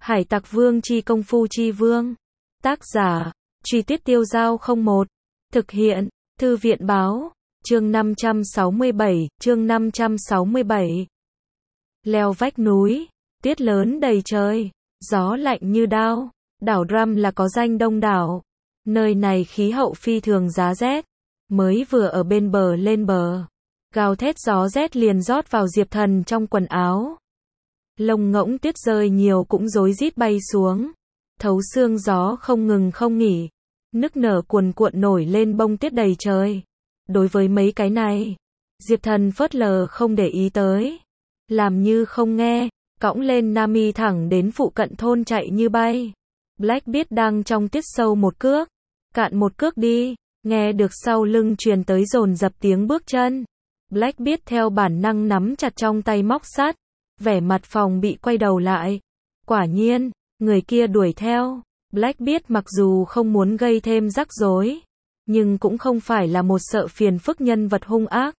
Hải Tặc Vương chi công phu chi vương. Tác giả, Truy Tuyết Tiêu Dao 01. Thực hiện, Thư viện báo, chương 567. Leo vách núi, tuyết lớn đầy trời, gió lạnh như đao. Đảo Drum là có danh đông đảo. Nơi này khí hậu phi thường giá rét. Mới vừa ở bên bờ lên bờ, gào thét gió rét liền rót vào Diệp Thần trong quần áo. Lông ngỗng tuyết rơi nhiều cũng rối rít bay xuống. Thấu xương gió không ngừng không nghỉ. Nức nở cuồn cuộn nổi lên bông tuyết đầy trời. Đối với mấy cái này, Diệp Thần phớt lờ không để ý tới. Làm như không nghe, cõng lên Nami thẳng đến phụ cận thôn chạy như bay. Blackbeard đang trong tuyết sâu một cước, cạn một cước đi. Nghe được sau lưng truyền tới dồn dập tiếng bước chân. Blackbeard theo bản năng nắm chặt trong tay móc sắt, vẻ mặt phòng bị quay đầu lại. Quả nhiên, người kia đuổi theo. Blackbeard mặc dù không muốn gây thêm rắc rối, nhưng cũng không phải là một sợ phiền phức nhân vật hung ác.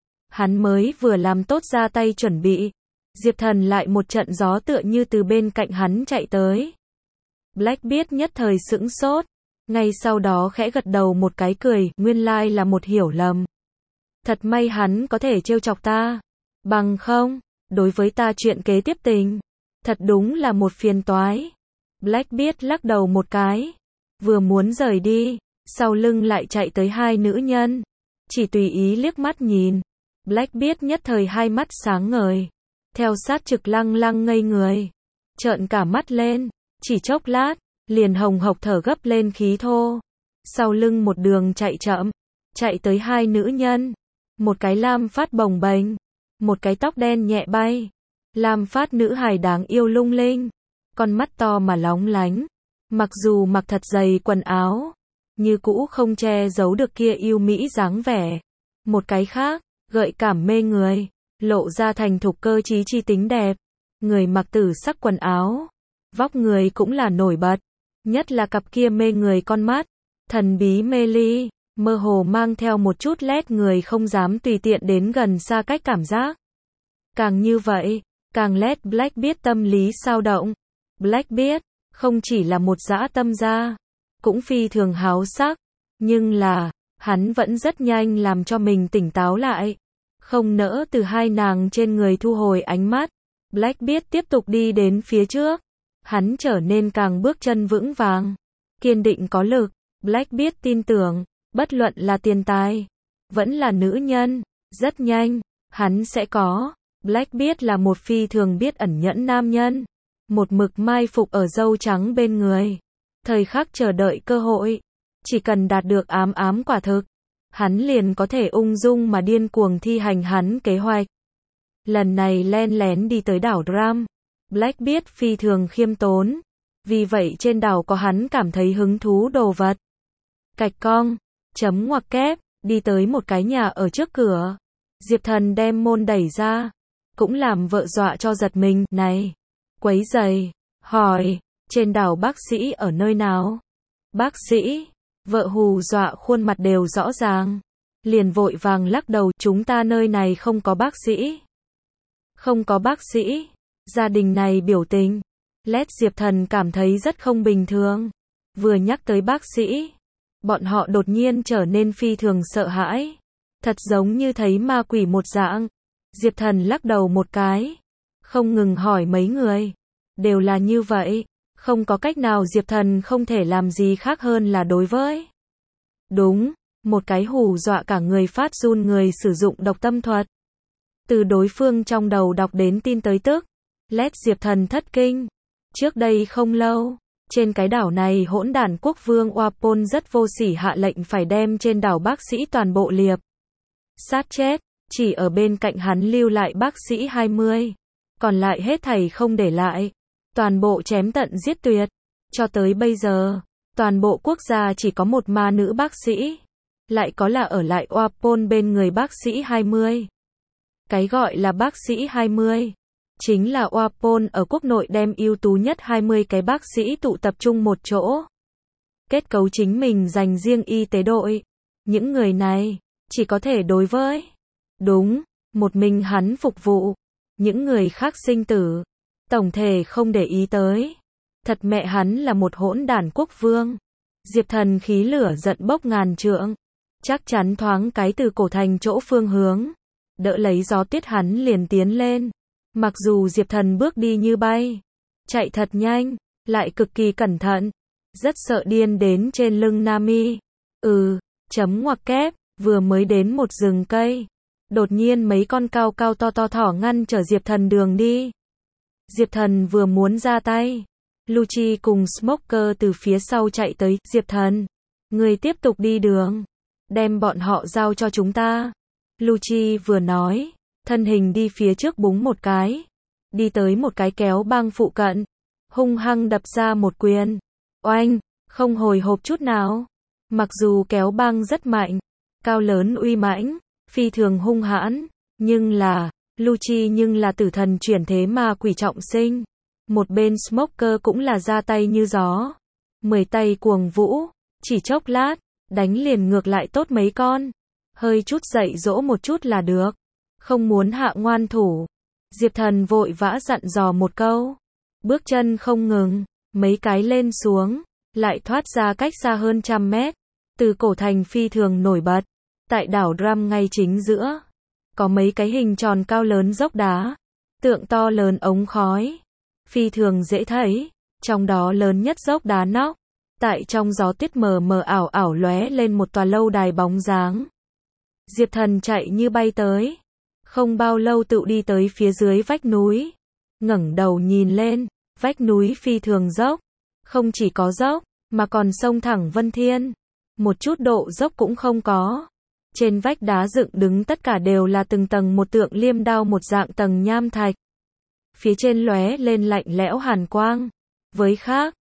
Hắn mới vừa làm tốt ra tay chuẩn bị, Diệp Thần lại một trận gió tựa như từ bên cạnh hắn chạy tới. Blackbeard nhất thời sững sốt, ngay sau đó khẽ gật đầu một cái cười, nguyên lai là một hiểu lầm. Thật may hắn có thể trêu chọc ta, bằng không, đối với ta chuyện kế tiếp tình, thật đúng là một phiền toái. Blackbeard lắc đầu một cái, vừa muốn rời đi, sau lưng lại chạy tới hai nữ nhân, chỉ tùy ý liếc mắt nhìn. Blackbeard nhất thời hai mắt sáng ngời, theo sát Trực Lăng Lăng ngây người, trợn cả mắt lên, chỉ chốc lát, liền hồng hộc thở gấp lên khí thô. Sau lưng một đường chạy chậm, chạy tới hai nữ nhân, một cái lam phát bồng bềnh, một cái tóc đen nhẹ bay. Lam phát nữ hài đáng yêu lung linh, con mắt to mà lóng lánh, mặc dù mặc thật dày quần áo, như cũ không che giấu được kia yêu mỹ dáng vẻ. Một cái khác, gợi cảm mê người, lộ ra thành thục cơ trí chi tính đẹp. Người mặc tử sắc quần áo, vóc người cũng là nổi bật, nhất là cặp kia mê người con mắt, thần bí mê ly, mơ hồ mang theo một chút lét người không dám tùy tiện đến gần xa cách cảm giác. Càng như vậy, càng lét Blackbeard tâm lý xao động. Blackbeard, không chỉ là một dã tâm gia, cũng phi thường háo sắc, nhưng là, hắn vẫn rất nhanh làm cho mình tỉnh táo lại. Không nỡ từ hai nàng trên người thu hồi ánh mắt, Blackbeard tiếp tục đi đến phía trước. Hắn trở nên càng bước chân vững vàng, kiên định có lực. Blackbeard tin tưởng, bất luận là tiền tài, vẫn là nữ nhân, rất nhanh, hắn sẽ có. Blackbeard là một phi thường biết ẩn nhẫn nam nhân, một mực mai phục ở dâu trắng bên người, thời khắc chờ đợi cơ hội, chỉ cần đạt được ám ám quả thực, hắn liền có thể ung dung mà điên cuồng thi hành hắn kế hoạch. Lần này len lén đi tới đảo Drum, Blackbeard phi thường khiêm tốn, vì vậy trên đảo có hắn cảm thấy hứng thú đồ vật. Cạch cong, chấm ngoặc kép, đi tới một cái nhà ở trước cửa. Diệp Thần đem môn đẩy ra, cũng làm vợ dọa cho giật mình. Này, quấy giày, hỏi, trên đảo bác sĩ ở nơi nào? Bác sĩ, vợ hù dọa khuôn mặt đều rõ ràng, liền vội vàng lắc đầu, chúng ta nơi này không có bác sĩ. Không có bác sĩ. Gia đình này biểu tình, lét Diệp Thần cảm thấy rất không bình thường. Vừa nhắc tới bác sĩ, bọn họ đột nhiên trở nên phi thường sợ hãi, thật giống như thấy ma quỷ một dạng. Diệp Thần lắc đầu một cái, không ngừng hỏi mấy người, đều là như vậy, không có cách nào. Diệp Thần không thể làm gì khác hơn là đối với đúng, một cái hù dọa cả người phát run người sử dụng độc tâm thuật. Từ đối phương trong đầu đọc đến tin tới tức, lét Diệp Thần thất kinh. Trước đây không lâu, trên cái đảo này hỗn đản quốc vương Wapol rất vô sỉ hạ lệnh phải đem trên đảo bác sĩ toàn bộ liệp sát chết, chỉ ở bên cạnh hắn lưu lại bác sĩ 20, còn lại hết thảy không để lại, toàn bộ chém tận giết tuyệt. Cho tới bây giờ, toàn bộ quốc gia chỉ có một ma nữ bác sĩ, lại có là ở lại Wapol bên người bác sĩ 20. Cái gọi là bác sĩ 20 chính là Wapol ở quốc nội đem ưu tú nhất 20 cái bác sĩ tụ tập trung một chỗ, kết cấu chính mình dành riêng y tế đội. Những người này chỉ có thể đối với đúng một mình hắn phục vụ, những người khác sinh tử tổng thể không để ý tới. Thật mẹ hắn là một hỗn đản quốc vương. Diệp Thần khí lửa giận bốc ngàn trượng. Chắc chắn thoáng cái từ cổ thành chỗ phương hướng. Đỡ lấy gió tuyết hắn liền tiến lên. Mặc dù Diệp Thần bước đi như bay. Chạy thật nhanh, lại cực kỳ cẩn thận. Rất sợ điên đến trên lưng Nami. Chấm ngoặc kép, vừa mới đến một rừng cây. Đột nhiên mấy con cao cao to to thỏ ngăn trở Diệp Thần đường đi. Diệp Thần vừa muốn ra tay. Lucci cùng Smoker từ phía sau chạy tới. Diệp Thần, người tiếp tục đi đường. Đem bọn họ giao cho chúng ta. Lucci vừa nói, thân hình đi phía trước búng một cái. Đi tới một cái kéo băng phụ cận. Hung hăng đập ra một quyền. Oanh, không hồi hộp chút nào. Mặc dù kéo băng rất mạnh, cao lớn uy mãnh, phi thường hung hãn, nhưng là, Lucci nhưng là tử thần chuyển thế ma quỷ trọng sinh. Một bên Smoker cũng là ra tay như gió. 10 tay cuồng vũ, chỉ chốc lát, đánh liền ngược lại tốt mấy con. Hơi chút dạy dỗ một chút là được. Không muốn hạ ngoan thủ. Diệp Thần vội vã dặn dò một câu. Bước chân không ngừng, mấy cái lên xuống, lại thoát ra cách xa hơn 100 mét. Từ cổ thành phi thường nổi bật. Tại đảo Drum ngay chính giữa. Có mấy cái hình tròn cao lớn dốc đá. Tượng to lớn ống khói. Phi thường dễ thấy. Trong đó lớn nhất dốc đá nóc. Tại trong gió tuyết mờ mờ ảo ảo lóe lên một tòa lâu đài bóng dáng. Diệp Thần chạy như bay tới. Không bao lâu tự đi tới phía dưới vách núi. Ngẩng đầu nhìn lên. Vách núi phi thường dốc. Không chỉ có dốc, mà còn sông thẳng vân thiên. Một chút độ dốc cũng không có. Trên vách đá dựng đứng tất cả đều là từng tầng một tượng liêm đao một dạng tầng nham thạch. Phía trên lóe lên lạnh lẽo hàn quang. Với khác,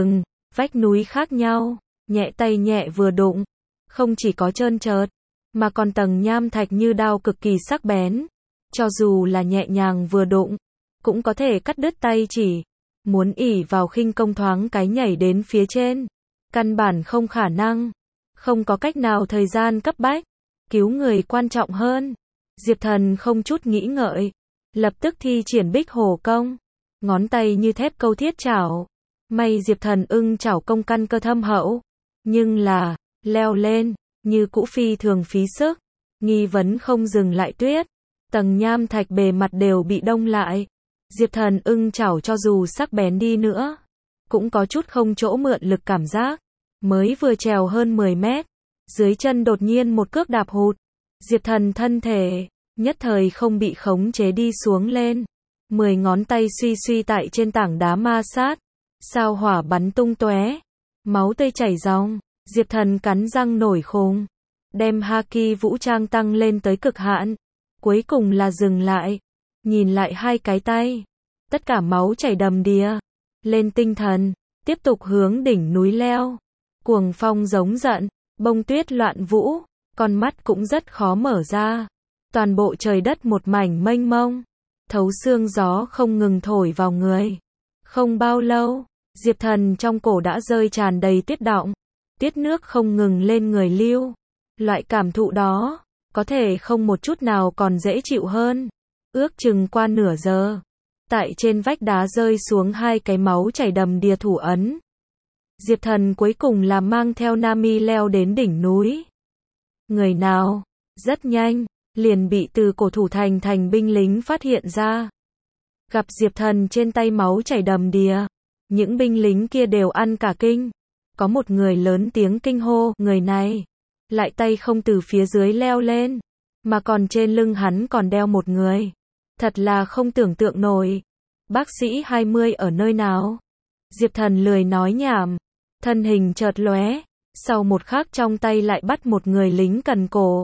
vách núi khác nhau, nhẹ tay nhẹ vừa đụng. Không chỉ có trơn trượt, mà còn tầng nham thạch như đao cực kỳ sắc bén. Cho dù là nhẹ nhàng vừa đụng, cũng có thể cắt đứt tay chỉ. Muốn ỷ vào khinh công thoáng cái nhảy đến phía trên. Căn bản không khả năng. Không có cách nào thời gian cấp bách. Cứu người quan trọng hơn. Diệp Thần không chút nghĩ ngợi. Lập tức thi triển Bích Hổ công. Ngón tay như thép câu thiết chảo. May Diệp Thần ưng chảo công căn cơ thâm hậu. Nhưng là, leo lên, như cũ phi thường phí sức. Nghi vấn không dừng lại tuyết. Tầng nham thạch bề mặt đều bị đông lại. Diệp Thần ưng chảo cho dù sắc bén đi nữa. Cũng có chút không chỗ mượn lực cảm giác. Mới vừa trèo hơn 10 mét. Dưới chân đột nhiên một cước đạp hụt. Diệp Thần thân thể, nhất thời không bị khống chế đi xuống lên. 10 ngón tay suy suy tại trên tảng đá ma sát. Sao hỏa bắn tung tóe. Máu tươi chảy ròng. Diệp Thần cắn răng nổi khùng. Đem haki vũ trang tăng lên tới cực hạn. Cuối cùng là dừng lại. Nhìn lại hai cái tay. Tất cả máu chảy đầm đìa. Lên tinh thần. Tiếp tục hướng đỉnh núi leo. Cuồng phong giống giận. Bông tuyết loạn vũ. Con mắt cũng rất khó mở ra. Toàn bộ trời đất một mảnh mênh mông. Thấu xương gió không ngừng thổi vào người. Không bao lâu, Diệp Thần trong cổ đã rơi tràn đầy tuyết đọng. Tiết nước không ngừng lên người lưu. Loại cảm thụ đó, có thể không một chút nào còn dễ chịu hơn. Ước chừng qua nửa giờ. Tại trên vách đá rơi xuống hai cái máu chảy đầm đìa thủ ấn. Diệp Thần cuối cùng là mang theo Nami leo đến đỉnh núi. Người nào? Rất nhanh, liền bị từ cổ thủ thành binh lính phát hiện ra. Gặp Diệp Thần trên tay máu chảy đầm đìa. Những binh lính kia đều ăn cả kinh. Có một người lớn tiếng kinh hô, người này. Lại tay không từ phía dưới leo lên. Mà còn trên lưng hắn còn đeo một người. Thật là không tưởng tượng nổi. Bác sĩ 20 ở nơi nào? Diệp Thần lười nói nhảm. Thân hình chợt lóe. Sau một khắc trong tay lại bắt một người lính cần cổ.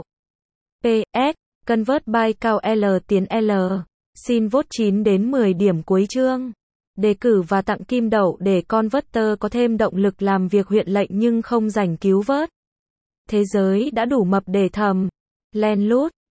PS, Convert by cao L tiến L. Xin vote 9 đến 10 điểm cuối chương. Đề cử và tặng kim đậu để Converter có thêm động lực làm việc huyện lệnh nhưng không rảnh cứu vớt. Thế giới đã đủ mập để thầm. Len lút.